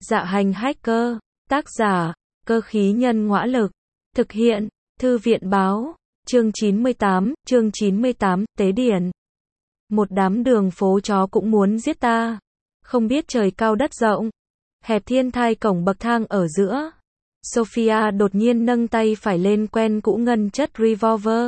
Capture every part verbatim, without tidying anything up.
Dạ hành hacker, tác giả, cơ khí nhân ngõa lực, thực hiện, thư viện báo, chương chín mươi tám, chương chín mươi tám, tế điển. Một đám đường phố chó cũng muốn giết ta, không biết trời cao đất rộng, hẹp thiên thai cổng bậc thang ở giữa. Sophia đột nhiên nâng tay phải lên quen cũ ngân chất revolver.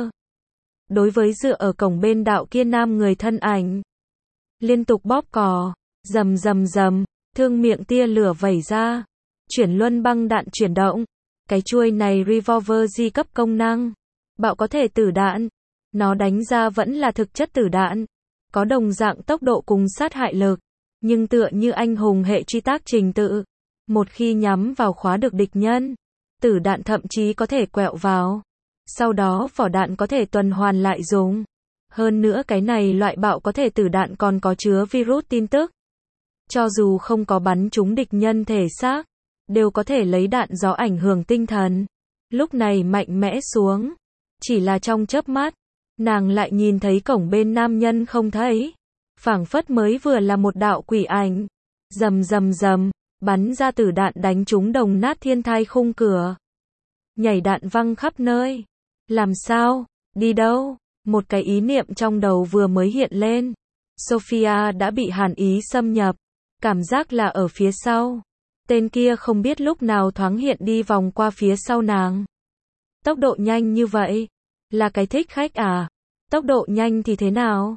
Đối với dựa ở cổng bên đạo kia nam người thân ảnh. Liên tục bóp cò, rầm rầm rầm, thương miệng tia lửa vẩy ra. Chuyển luân băng đạn chuyển động. Cái chuôi này revolver di cấp công năng. Bạo có thể tử đạn. Nó đánh ra vẫn là thực chất tử đạn. Có đồng dạng tốc độ cùng sát hại lực. Nhưng tựa như anh hùng hệ truy tác trình tự. Một khi nhắm vào khóa được địch nhân, tử đạn thậm chí có thể quẹo vào. Sau đó vỏ đạn có thể tuần hoàn lại dùng. Hơn nữa cái này loại bạo có thể tử đạn còn có chứa virus tin tức. Cho dù không có bắn trúng địch nhân thể xác, đều có thể lấy đạn gió ảnh hưởng tinh thần. Lúc này mạnh mẽ xuống. Chỉ là trong chớp mắt, nàng lại nhìn thấy cổng bên nam nhân không thấy. Phảng phất mới vừa là một đạo quỷ ảnh. Rầm rầm rầm, bắn ra tử đạn đánh trúng đồng nát thiên thai khung cửa. Nhảy đạn văng khắp nơi. Làm sao? Đi đâu? Một cái ý niệm trong đầu vừa mới hiện lên. Sophia đã bị hàn ý xâm nhập. Cảm giác là ở phía sau. Tên kia không biết lúc nào thoáng hiện đi vòng qua phía sau nàng. Tốc độ nhanh như vậy. Là cái thích khách à? Tốc độ nhanh thì thế nào?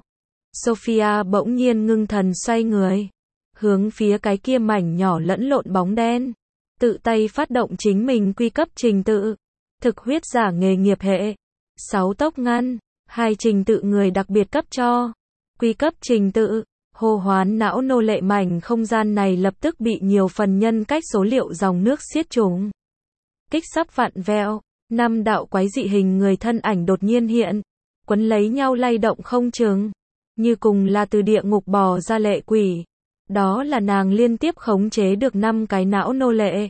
Sophia bỗng nhiên ngưng thần xoay người. Hướng phía cái kia mảnh nhỏ lẫn lộn bóng đen. Tự tay phát động chính mình quy cấp trình tự. Thực huyết giả nghề nghiệp hệ. sáu tốc ngăn. hai trình tự người đặc biệt cấp cho. Quy cấp trình tự. Hô hoán não nô lệ mảnh không gian này lập tức bị nhiều phần nhân cách số liệu dòng nước xiết trùng. Kích sắp vặn vẹo. Năm đạo quái dị hình người thân ảnh đột nhiên hiện. Quấn lấy nhau lay động không chừng. Như cùng là từ địa ngục bò ra lệ quỷ. Đó là nàng liên tiếp khống chế được năm cái não nô lệ.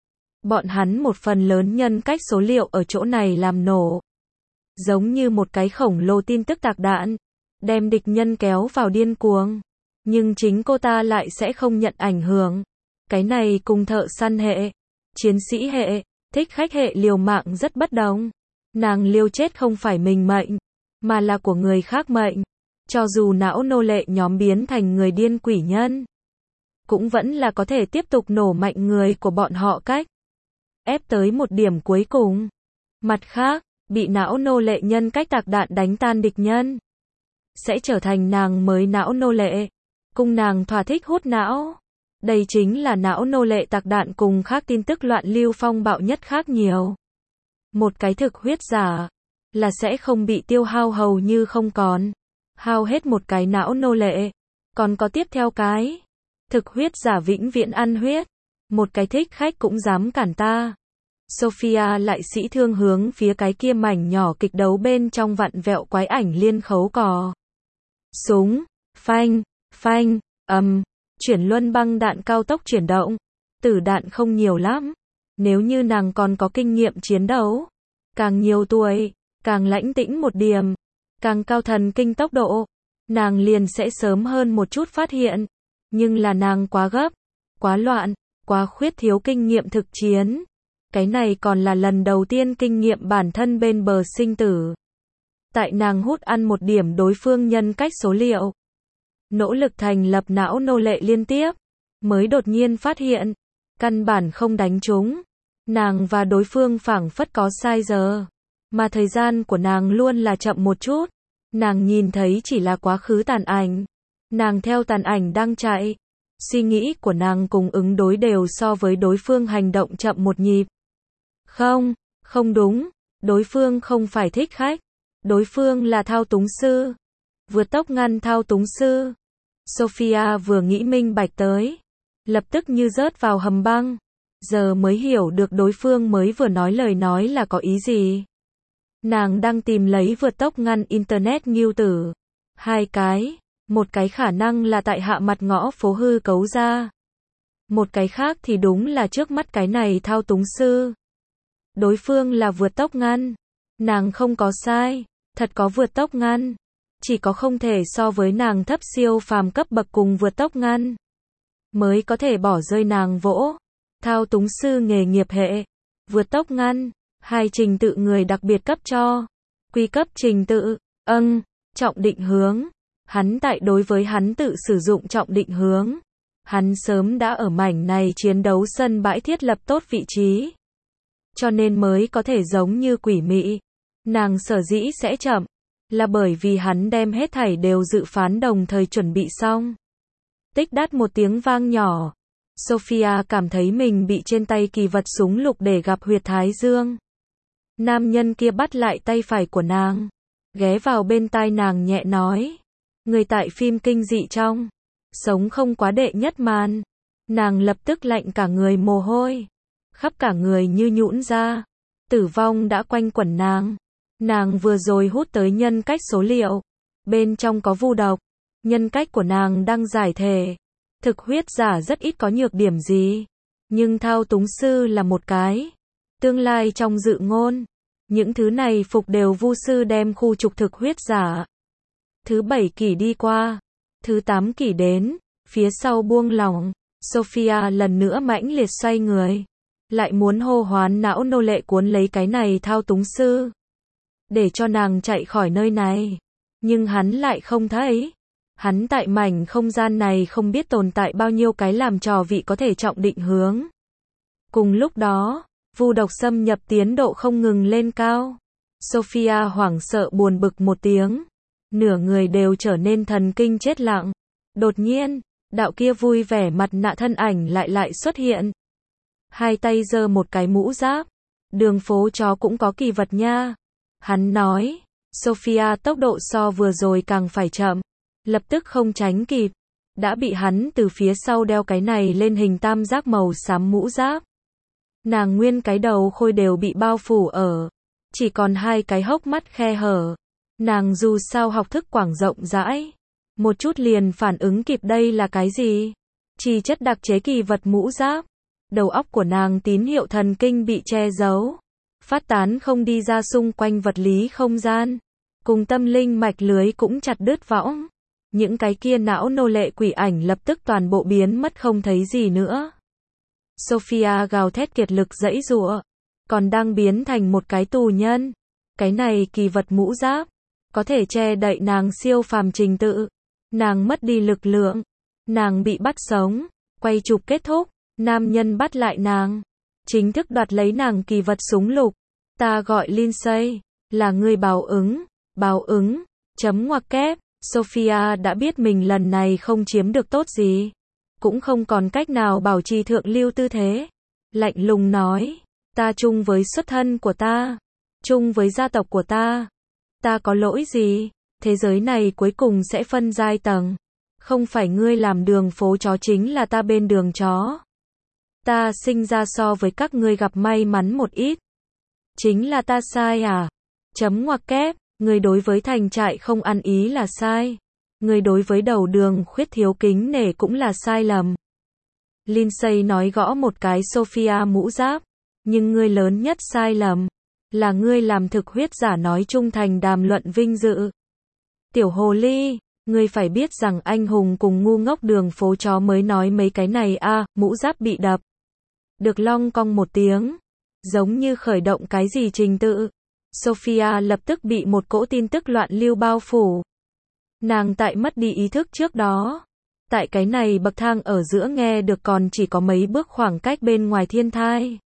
Bọn hắn một phần lớn nhân cách số liệu ở chỗ này làm nổ. Giống như một cái khổng lồ tin tức tạc đạn. Đem địch nhân kéo vào điên cuồng. Nhưng chính cô ta lại sẽ không nhận ảnh hưởng. Cái này cùng thợ săn hệ, chiến sĩ hệ, thích khách hệ liều mạng rất bất đồng. Nàng liều chết không phải mình mệnh, mà là của người khác mệnh. Cho dù não nô lệ nhóm biến thành người điên quỷ nhân, cũng vẫn là có thể tiếp tục nổ mạnh người của bọn họ cách. Ép tới một điểm cuối cùng. Mặt khác, bị não nô lệ nhân cách tạc đạn đánh tan địch nhân. Sẽ trở thành nàng mới não nô lệ. Cùng nàng thỏa thích hút não. Đây chính là não nô lệ tạc đạn cùng khác tin tức loạn lưu phong bạo nhất khác nhiều. Một cái thực huyết giả là sẽ không bị tiêu hao hầu như không còn. Hao hết một cái não nô lệ. Còn có tiếp theo cái. Thực huyết giả vĩnh viễn ăn huyết. Một cái thích khách cũng dám cản ta. Sophia lại sĩ thương hướng phía cái kia mảnh nhỏ kịch đấu bên trong vặn vẹo quái ảnh liên khấu cò. Súng, phanh, phanh, ầm, chuyển luân băng đạn cao tốc chuyển động. Tử đạn không nhiều lắm. Nếu như nàng còn có kinh nghiệm chiến đấu. Càng nhiều tuổi, càng lãnh tĩnh một điểm. Càng cao thần kinh tốc độ. Nàng liền sẽ sớm hơn một chút phát hiện. Nhưng là nàng quá gấp, quá loạn, quá khuyết thiếu kinh nghiệm thực chiến. Cái này còn là lần đầu tiên kinh nghiệm bản thân bên bờ sinh tử. Tại nàng hút ăn một điểm đối phương nhân cách số liệu. Nỗ lực thành lập não nô lệ liên tiếp. Mới đột nhiên phát hiện. Căn bản không đánh trúng. Nàng và đối phương phảng phất có sai giờ. Mà thời gian của nàng luôn là chậm một chút. Nàng nhìn thấy chỉ là quá khứ tàn ảnh. Nàng theo tàn ảnh đang chạy. Suy nghĩ của nàng cùng ứng đối đều so với đối phương hành động chậm một nhịp. Không, không đúng. Đối phương không phải thích khách. Đối phương là thao túng sư. Vượt tốc ngăn thao túng sư. Sophia vừa nghĩ minh bạch tới. Lập tức như rớt vào hầm băng. Giờ mới hiểu được đối phương mới vừa nói lời nói là có ý gì. Nàng đang tìm lấy vượt tốc ngăn Internet nghiêu tử. Hai cái. Một cái khả năng là tại hạ mặt ngõ phố hư cấu ra. Một cái khác thì đúng là trước mắt cái này thao túng sư. Đối phương là vượt tốc ngăn. Nàng không có sai. Thật có vượt tốc ngăn. Chỉ có không thể so với nàng thấp siêu phàm cấp bậc cùng vượt tốc ngăn. Mới có thể bỏ rơi nàng vỗ. Thao túng sư nghề nghiệp hệ, vượt tốc ngăn, hai trình tự người đặc biệt cấp cho. Quy cấp trình tự, âng, trọng định hướng. Hắn tại đối với hắn tự sử dụng trọng định hướng. Hắn sớm đã ở mảnh này chiến đấu sân bãi thiết lập tốt vị trí. Cho nên mới có thể giống như quỷ mị. Nàng sở dĩ sẽ chậm, là bởi vì hắn đem hết thảy đều dự phán đồng thời chuẩn bị xong. Tích đắt một tiếng vang nhỏ. Sophia cảm thấy mình bị trên tay kỳ vật súng lục để gặp huyệt thái dương. Nam nhân kia bắt lại tay phải của nàng, ghé vào bên tai nàng nhẹ nói. Người tại phim kinh dị trong, sống không quá đệ nhất màn. Nàng lập tức lạnh cả người mồ hôi, khắp cả người như nhũn ra. Tử vong đã quanh quẩn nàng. Nàng vừa rồi hút tới nhân cách số liệu. Bên trong có vu độc. Nhân cách của nàng đang giải thể. Thực huyết giả rất ít có nhược điểm gì. Nhưng thao túng sư là một cái. Tương lai trong dự ngôn. Những thứ này phục đều vu sư đem khu trục thực huyết giả. Thứ bảy kỷ đi qua. Thứ tám kỷ đến. Phía sau buông lỏng. Sophia lần nữa mãnh liệt xoay người. Lại muốn hô hoán não nô lệ cuốn lấy cái này thao túng sư. Để cho nàng chạy khỏi nơi này. Nhưng hắn lại không thấy. Hắn tại mảnh không gian này không biết tồn tại bao nhiêu cái làm trò vị có thể trọng định hướng. Cùng lúc đó, vu độc xâm nhập tiến độ không ngừng lên cao. Sophia hoảng sợ buồn bực một tiếng. Nửa người đều trở nên thần kinh chết lặng. Đột nhiên, đạo kia vui vẻ mặt nạ thân ảnh lại lại xuất hiện. Hai tay giơ một cái mũ giáp. Đường phố chó cũng có kỳ vật nha. Hắn nói. Sophia tốc độ so vừa rồi càng phải chậm. Lập tức không tránh kịp. Đã bị hắn từ phía sau đeo cái này lên hình tam giác màu xám mũ giáp. Nàng nguyên cái đầu khôi đều bị bao phủ ở. Chỉ còn hai cái hốc mắt khe hở. Nàng dù sao học thức quảng rộng rãi. Một chút liền phản ứng kịp đây là cái gì. Chỉ chất đặc chế kỳ vật mũ giáp. Đầu óc của nàng tín hiệu thần kinh bị che giấu. Phát tán không đi ra xung quanh vật lý không gian. Cùng tâm linh mạch lưới cũng chặt đứt võng. Những cái kia não nô lệ quỷ ảnh lập tức toàn bộ biến mất không thấy gì nữa. Sophia gào thét kiệt lực giãy giụa. Còn đang biến thành một cái tù nhân. Cái này kỳ vật mũ giáp. Có thể che đậy nàng siêu phàm trình tự. Nàng mất đi lực lượng. Nàng bị bắt sống. Quay chụp kết thúc. Nam nhân bắt lại nàng. Chính thức đoạt lấy nàng kỳ vật súng lục. Ta gọi Lindsay. Là người báo ứng. Báo ứng. Chấm ngoặc kép. Sophia đã biết mình lần này không chiếm được tốt gì. Cũng không còn cách nào bảo trì thượng lưu tư thế. Lạnh lùng nói. Ta chung với xuất thân của ta. Chung với gia tộc của ta. Ta có lỗi gì? Thế giới này cuối cùng sẽ phân giai tầng. Không phải ngươi làm đường phố chó chính là ta bên đường chó. Ta sinh ra so với các ngươi gặp may mắn một ít. Chính là ta sai à? Chấm ngoặc kép. Người đối với thành trại không ăn ý là sai. Người đối với đầu đường khuyết thiếu kính nể cũng là sai lầm. Lindsay nói gõ một cái Sophia mũ giáp. Nhưng ngươi lớn nhất sai lầm. Là ngươi làm thực huyết giả nói trung thành đàm luận vinh dự. Tiểu hồ ly. Ngươi phải biết rằng anh hùng cùng ngu ngốc đường phố chó mới nói mấy cái này a à, mũ giáp bị đập. Được long cong một tiếng. Giống như khởi động cái gì trình tự. Sophia lập tức bị một cỗ tin tức loạn lưu bao phủ. Nàng tại mất đi ý thức trước đó. Tại cái này bậc thang ở giữa nghe được còn chỉ có mấy bước khoảng cách bên ngoài thiên thai.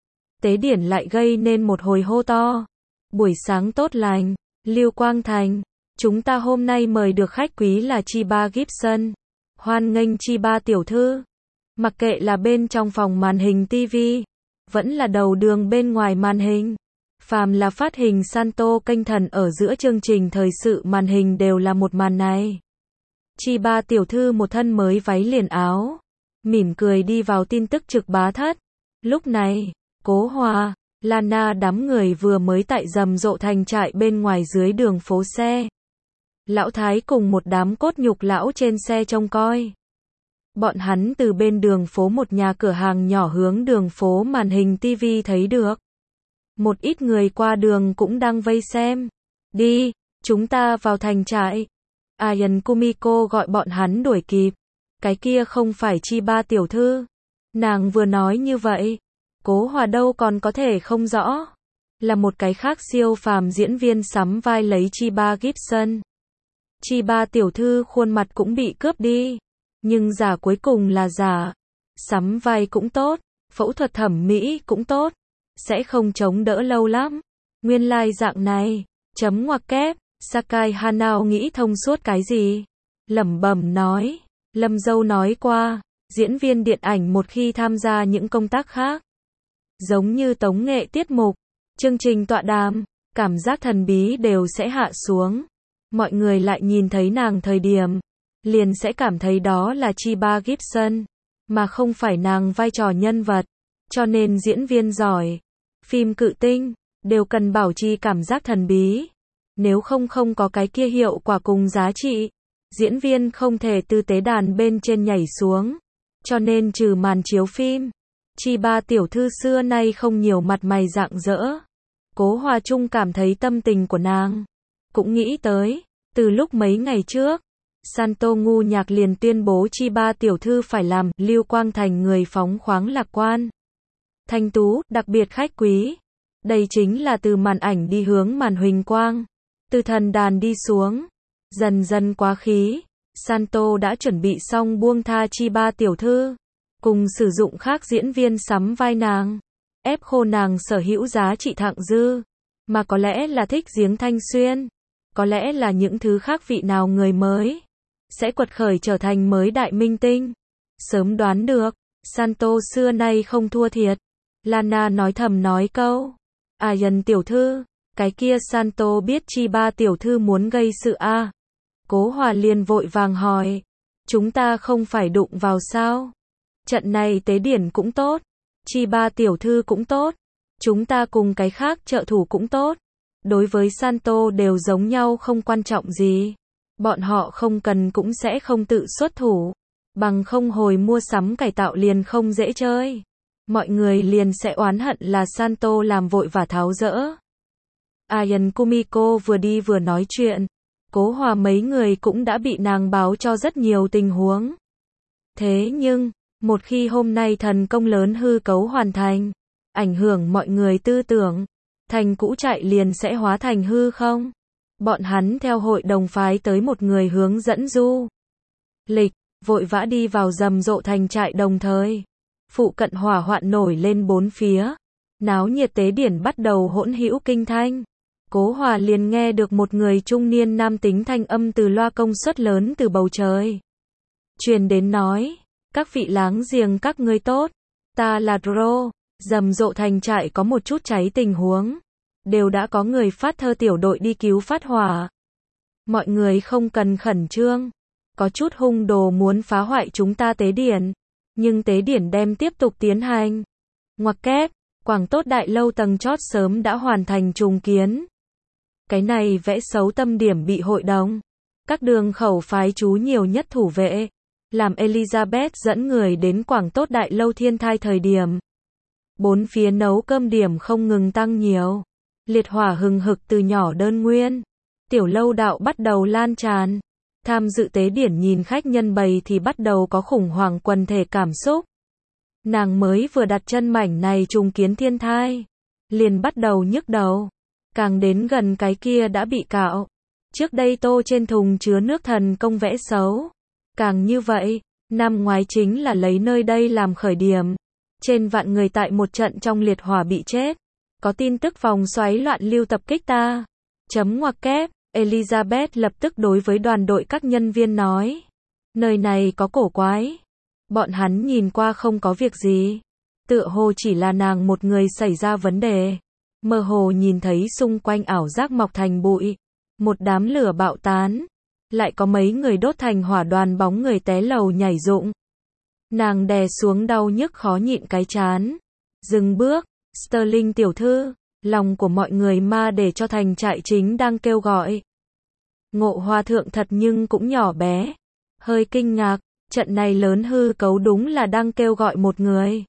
Tế điển lại gây nên một hồi hô to. Buổi sáng tốt lành, Lưu Quang Thành. Chúng ta hôm nay mời được khách quý là Chiba Gibson. Hoan nghênh Chiba tiểu thư. Mặc kệ là bên trong phòng màn hình ti vi, vẫn là đầu đường bên ngoài màn hình. Phàm là phát hình Santo kênh thần ở giữa chương trình thời sự màn hình đều là một màn này. Chiba tiểu thư một thân mới váy liền áo. Mỉm cười đi vào tin tức trực bá thất. Lúc này, Cố Hòa, Lana đám người vừa mới tại rầm rộ thành trại bên ngoài dưới đường phố xe. Lão Thái cùng một đám cốt nhục lão trên xe trông coi. Bọn hắn từ bên đường phố một nhà cửa hàng nhỏ hướng đường phố màn hình ti vi thấy được. Một ít người qua đường cũng đang vây xem. Đi, chúng ta vào thành trại. Ayan Kumiko gọi bọn hắn đuổi kịp. Cái kia không phải Chiba tiểu thư. Nàng vừa nói như vậy, Cố Hòa đâu còn có thể không rõ. Là một cái khác siêu phàm diễn viên sắm vai lấy Chiba Gibson. Chiba tiểu thư khuôn mặt cũng bị cướp đi. Nhưng giả cuối cùng là giả. Sắm vai cũng tốt, phẫu thuật thẩm mỹ cũng tốt. Sẽ không chống đỡ lâu lắm. Nguyên lai like dạng này. Chấm ngoặc kép. Sakai Hanao nghĩ thông suốt cái gì? Lẩm bẩm nói. Lâm Dâu nói qua. Diễn viên điện ảnh một khi tham gia những công tác khác. Giống như tống nghệ tiết mục, chương trình tọa đàm, cảm giác thần bí đều sẽ hạ xuống. Mọi người lại nhìn thấy nàng thời điểm, liền sẽ cảm thấy đó là Chiba Gibson, mà không phải nàng vai trò nhân vật. Cho nên diễn viên giỏi, phim cự tinh, đều cần bảo trì cảm giác thần bí. Nếu không không có cái kia hiệu quả cùng giá trị, diễn viên không thể từ tế đàn bên trên nhảy xuống. Cho nên trừ màn chiếu phim, Chiba tiểu thư xưa nay không nhiều mặt mày rạng rỡ. Cố Hòa Trung cảm thấy tâm tình của nàng. Cũng nghĩ tới, từ lúc mấy ngày trước, Santo ngu nhạc liền tuyên bố Chiba tiểu thư phải làm Lưu Quang thành người phóng khoáng lạc quan. Thanh tú, đặc biệt khách quý. Đây chính là từ màn ảnh đi hướng màn huỳnh quang. Từ thần đàn đi xuống. Dần dần quá khí. Santo đã chuẩn bị xong buông tha Chiba tiểu thư. Cùng sử dụng khác diễn viên sắm vai nàng. Ép khô nàng sở hữu giá trị thặng dư. Mà có lẽ là thích giếng Thanh Xuyên. Có lẽ là những thứ khác vị nào người mới. Sẽ quật khởi trở thành mới đại minh tinh. Sớm đoán được. Santo xưa nay không thua thiệt. Lana nói thầm nói câu. À dần tiểu thư. Cái kia Santo biết Chiba tiểu thư muốn gây sự a à? Cố Hòa liền vội vàng hỏi. Chúng ta không phải đụng vào sao? Trận này tế điển cũng tốt. Chiba tiểu thư cũng tốt. Chúng ta cùng cái khác trợ thủ cũng tốt. Đối với Santo đều giống nhau không quan trọng gì. Bọn họ không cần cũng sẽ không tự xuất thủ. Bằng không hồi mua sắm cải tạo liền không dễ chơi. Mọi người liền sẽ oán hận là Santo làm vội và tháo dỡ. Ayan Kumiko vừa đi vừa nói chuyện. Cố Hòa mấy người cũng đã bị nàng báo cho rất nhiều tình huống. Thế nhưng, một khi hôm nay thần công lớn hư cấu hoàn thành, ảnh hưởng mọi người tư tưởng, thành cũ chạy liền sẽ hóa thành hư không? Bọn hắn theo hội đồng phái tới một người hướng dẫn du lịch, vội vã đi vào rầm rộ thành trại đồng thời. Phụ cận hỏa hoạn nổi lên bốn phía. Náo nhiệt tế điển bắt đầu hỗn hữu kinh thanh. Cố Hòa liền nghe được một người trung niên nam tính thanh âm từ loa công suất lớn từ bầu trời. Truyền đến nói, các vị láng giềng các ngươi tốt, ta là Dro, rầm rộ thành trại có một chút cháy tình huống. Đều đã có người phát thơ tiểu đội đi cứu phát hỏa. Mọi người không cần khẩn trương. Có chút hung đồ muốn phá hoại chúng ta tế điển. Nhưng tế điển đem tiếp tục tiến hành. Ngoặc kép, Quảng Tốt Đại Lâu tầng chót sớm đã hoàn thành trùng kiến. Cái này vẽ xấu tâm điểm bị hội đồng. Các đường khẩu phái chú nhiều nhất thủ vệ. Làm Elizabeth dẫn người đến Quảng Tốt Đại Lâu thiên thai thời điểm. Bốn phía nấu cơm điểm không ngừng tăng nhiều. Liệt hỏa hừng hực từ nhỏ đơn nguyên. Tiểu lâu đạo bắt đầu lan tràn. Tham dự tế điển nhìn khách nhân bầy thì bắt đầu có khủng hoảng quần thể cảm xúc. Nàng mới vừa đặt chân mảnh này trùng kiến thiên thai. Liền bắt đầu nhức đầu. Càng đến gần cái kia đã bị cạo. Trước đây tô trên thùng chứa nước thần công vẽ xấu. Càng như vậy, năm ngoái chính là lấy nơi đây làm khởi điểm. Trên vạn người tại một trận trong liệt hỏa bị chết. Có tin tức vòng xoáy loạn lưu tập kích ta. Chấm ngoặc kép, Elizabeth lập tức đối với đoàn đội các nhân viên nói. Nơi này có cổ quái. Bọn hắn nhìn qua không có việc gì. Tựa hồ chỉ là nàng một người xảy ra vấn đề. Mơ hồ nhìn thấy xung quanh ảo giác mọc thành bụi. Một đám lửa bạo tán. Lại có mấy người đốt thành hỏa đoàn bóng người té lầu nhảy rụng. Nàng đè xuống đau nhức khó nhịn cái chán. Dừng bước. Sterling tiểu thư, lòng của mọi người ma để cho thành trại chính đang kêu gọi. Ngộ Hòa thượng thật nhưng cũng nhỏ bé. Hơi kinh ngạc, trận này lớn hư cấu đúng là đang kêu gọi một người.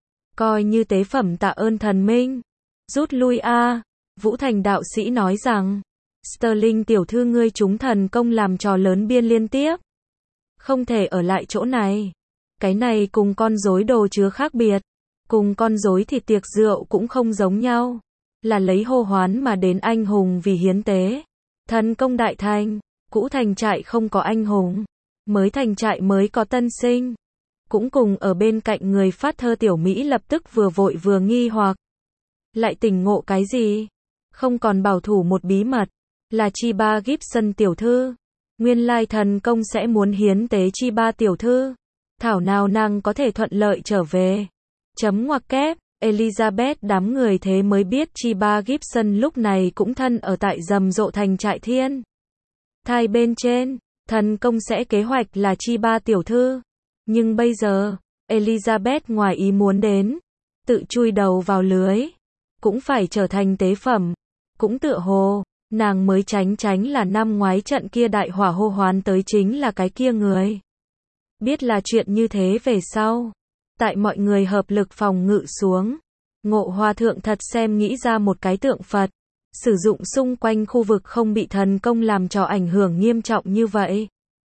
Coi như tế phẩm tạ ơn thần minh. Rút lui a. Vũ Thành đạo sĩ nói rằng, Sterling tiểu thư ngươi chúng thần công làm trò lớn biên liên tiếp. Không thể ở lại chỗ này. Cái này cùng con rối đồ chứa khác biệt. Cùng con rối thì tiệc rượu cũng không giống nhau. Là lấy hô hoán mà đến anh hùng vì hiến tế. Thần công đại thành, cũ thành trại không có anh hùng. Mới thành trại mới có tân sinh. Cũng cùng ở bên cạnh người phát thơ tiểu Mỹ lập tức vừa vội vừa nghi hoặc. Lại tỉnh ngộ cái gì? Không còn bảo thủ một bí mật. Là Chiba Gibson tiểu thư. Nguyên lai thần công sẽ muốn hiến tế Chiba tiểu thư. Thảo nào nàng có thể thuận lợi trở về. Chấm ngoặc kép, Elizabeth đám người thế mới biết Chiba Gibson lúc này cũng thân ở tại rầm rộ thành trại thiên. Thai bên trên, thần công sẽ kế hoạch là Chiba tiểu thư. Nhưng bây giờ, Elizabeth ngoài ý muốn đến. Tự chui đầu vào lưới. Cũng phải trở thành tế phẩm. Cũng tựa hồ, nàng mới tránh tránh là năm ngoái trận kia đại hỏa hô hoán tới chính là cái kia người. Biết là chuyện như thế về sau. Tại mọi người hợp lực phòng ngự xuống. Ngộ Hòa thượng thật xem nghĩ ra một cái tượng Phật. Sử dụng xung quanh khu vực không bị thần công làm cho ảnh hưởng nghiêm trọng như vậy.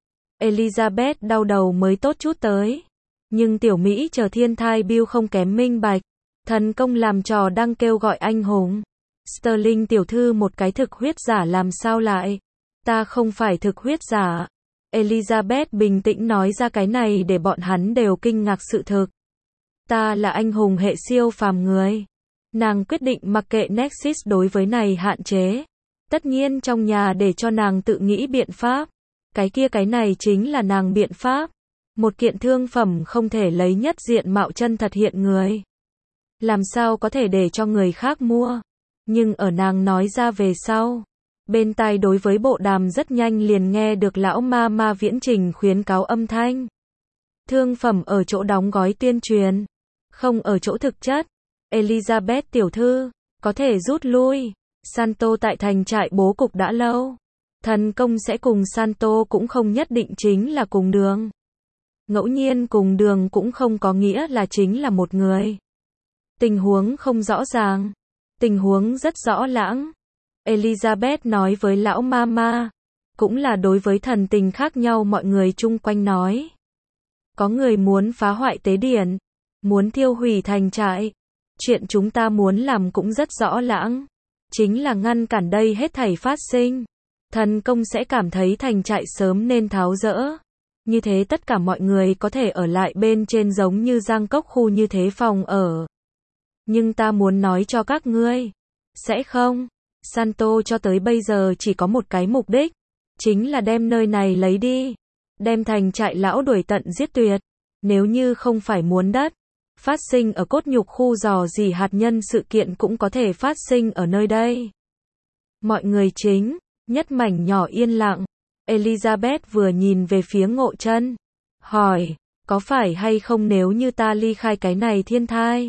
Elizabeth đau đầu mới tốt chút tới. Nhưng tiểu Mỹ chờ thiên thai Bill không kém minh bạch. Thần công làm trò đang kêu gọi anh hùng. Sterling tiểu thư một cái thực huyết giả làm sao lại? Ta không phải thực huyết giả. Elizabeth bình tĩnh nói ra cái này để bọn hắn đều kinh ngạc sự thực. Ta là anh hùng hệ siêu phàm người. Nàng quyết định mặc kệ Nexus đối với này hạn chế. Tất nhiên trong nhà để cho nàng tự nghĩ biện pháp. Cái kia cái này chính là nàng biện pháp. Một kiện thương phẩm không thể lấy nhất diện mạo chân thật hiện người. Làm sao có thể để cho người khác mua. Nhưng ở nàng nói ra về sau. Bên tai đối với bộ đàm rất nhanh liền nghe được lão ma ma viễn trình khuyến cáo âm thanh. Thương phẩm ở chỗ đóng gói tuyên truyền. Không ở chỗ thực chất. Elizabeth tiểu thư, có thể rút lui. Santo tại thành trại bố cục đã lâu. Thần công sẽ cùng Santo cũng không nhất định chính là cùng đường. Ngẫu nhiên cùng đường cũng không có nghĩa là chính là một người. Tình huống không rõ ràng. Tình huống rất rõ lãng. Elizabeth nói với lão mama. Cũng là đối với thần tình khác nhau mọi người chung quanh nói. Có người muốn phá hoại tế điển. Muốn thiêu hủy thành trại. Chuyện chúng ta muốn làm cũng rất rõ lãng. Chính là ngăn cản đây hết thảy phát sinh. Thần công sẽ cảm thấy thành trại sớm nên tháo dỡ. Như thế tất cả mọi người có thể ở lại bên trên giống như Giang Cốc khu như thế phòng ở. Nhưng ta muốn nói cho các ngươi. Sẽ không. Santo cho tới bây giờ chỉ có một cái mục đích. Chính là đem nơi này lấy đi. Đem thành trại lão đuổi tận giết tuyệt. Nếu như không phải muốn đất. Phát sinh ở cốt nhục khu dò dỉ hạt nhân sự kiện cũng có thể phát sinh ở nơi đây. Mọi người chính. Nhất mảnh nhỏ yên lặng. Elizabeth vừa nhìn về phía Ngộ Chân. Hỏi. Có phải hay không nếu như ta ly khai cái này thiên thai?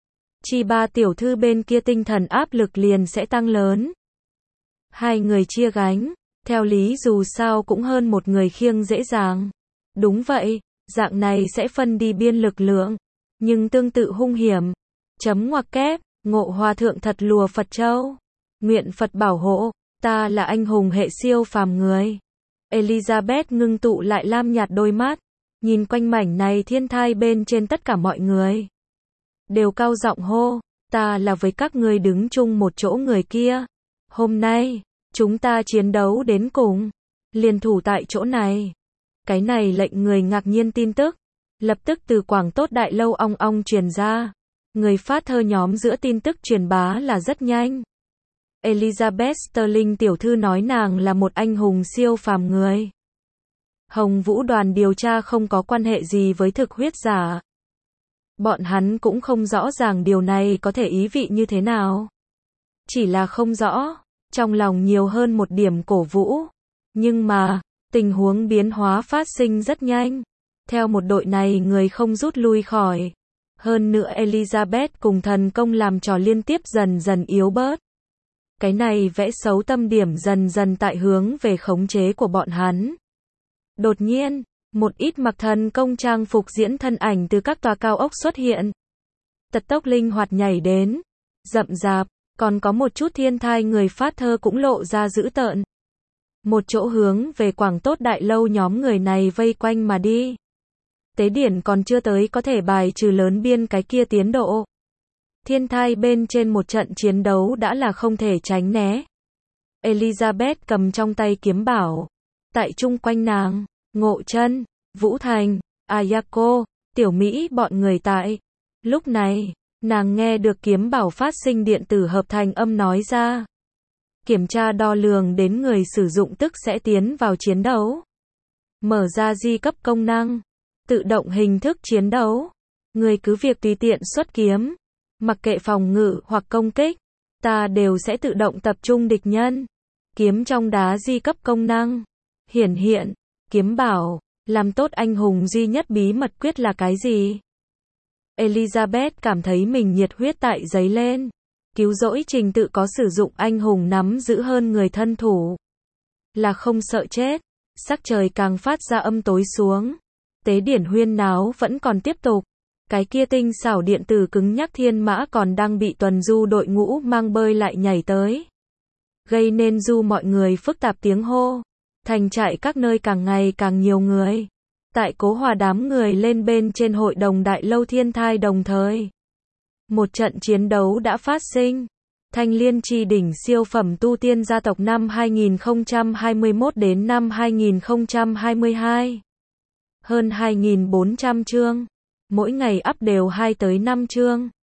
Chiba tiểu thư bên kia tinh thần áp lực liền sẽ tăng lớn. Hai người chia gánh. Theo lý dù sao cũng hơn một người khiêng dễ dàng. Đúng vậy. Dạng này sẽ phân đi biên lực lượng. Nhưng tương tự hung hiểm. Chấm ngoặc kép. Ngộ Hòa thượng thật lùa Phật châu. Nguyện Phật bảo hộ. Ta là anh hùng hệ siêu phàm người. Elizabeth ngưng tụ lại lam nhạt đôi mắt. Nhìn quanh mảnh này thiên thai bên trên tất cả mọi người. Đều cao giọng hô. Ta là với các ngươi đứng chung một chỗ người kia. Hôm nay, chúng ta chiến đấu đến cùng. Liên thủ tại chỗ này. Cái này lệnh người ngạc nhiên tin tức. Lập tức từ Quảng Tốt Đại Lâu ong ong truyền ra. Người phát thơ nhóm giữa tin tức truyền bá là rất nhanh. Elizabeth Sterling tiểu thư nói nàng là một anh hùng siêu phàm người. Hồng Vũ đoàn điều tra không có quan hệ gì với thực huyết giả. Bọn hắn cũng không rõ ràng điều này có thể ý vị như thế nào. Chỉ là không rõ, trong lòng nhiều hơn một điểm cổ vũ. Nhưng mà, tình huống biến hóa phát sinh rất nhanh. Theo một đội này người không rút lui khỏi. Hơn nữa Elizabeth cùng thần công làm trò liên tiếp dần dần yếu bớt. Cái này vẽ xấu tâm điểm dần dần tại hướng về khống chế của bọn hắn. Đột nhiên, một ít mặc thần công trang phục diễn thân ảnh từ các tòa cao ốc xuất hiện. Tật tốc linh hoạt nhảy đến. Rậm rạp, còn có một chút thiên thai người phát thơ cũng lộ ra dữ tợn. Một chỗ hướng về Quảng Tốt Đại Lâu nhóm người này vây quanh mà đi. tế điển còn chưa tới có thể bài trừ lớn biên cái kia tiến độ. Thiên thai bên trên một trận chiến đấu đã là không thể tránh né. Elizabeth cầm trong tay kiếm bảo. Tại chung quanh nàng, Ngộ Chân, Vũ Thành, Ayako, Tiểu Mỹ bọn người tại. Lúc này, nàng nghe được kiếm bảo phát sinh điện tử hợp thành âm nói ra. Kiểm tra đo lường đến người sử dụng tức sẽ tiến vào chiến đấu. Mở ra di cấp công năng. Tự động hình thức chiến đấu. Người cứ việc tùy tiện xuất kiếm. Mặc kệ phòng ngự hoặc công kích. Ta đều sẽ tự động tập trung địch nhân. Kiếm trong đá di cấp công năng. Hiển hiện. Kiếm bảo. Làm tốt anh hùng duy nhất bí mật quyết là cái gì? Elizabeth cảm thấy mình nhiệt huyết tại dấy lên. Cứu rỗi trình tự có sử dụng anh hùng nắm giữ hơn người thân thủ. Là không sợ chết. Sắc trời càng phát ra âm tối xuống. Tế điển huyên náo vẫn còn tiếp tục. Cái kia tinh xảo điện tử cứng nhắc thiên mã còn đang bị tuần du đội ngũ mang bơi lại nhảy tới. Gây nên du mọi người phức tạp tiếng hô. Thành trại các nơi càng ngày càng nhiều người. Tại Cố Hòa đám người lên bên trên hội đồng đại lâu thiên thai đồng thời. Một trận chiến đấu đã phát sinh. Thanh Liên Chi đỉnh siêu phẩm tu tiên gia tộc năm hai nghìn không trăm hai mươi mốt đến năm hai nghìn không trăm hai mươi hai. Hơn hai nghìn bốn trăm chương. Mỗi ngày up đều hai tới năm chương.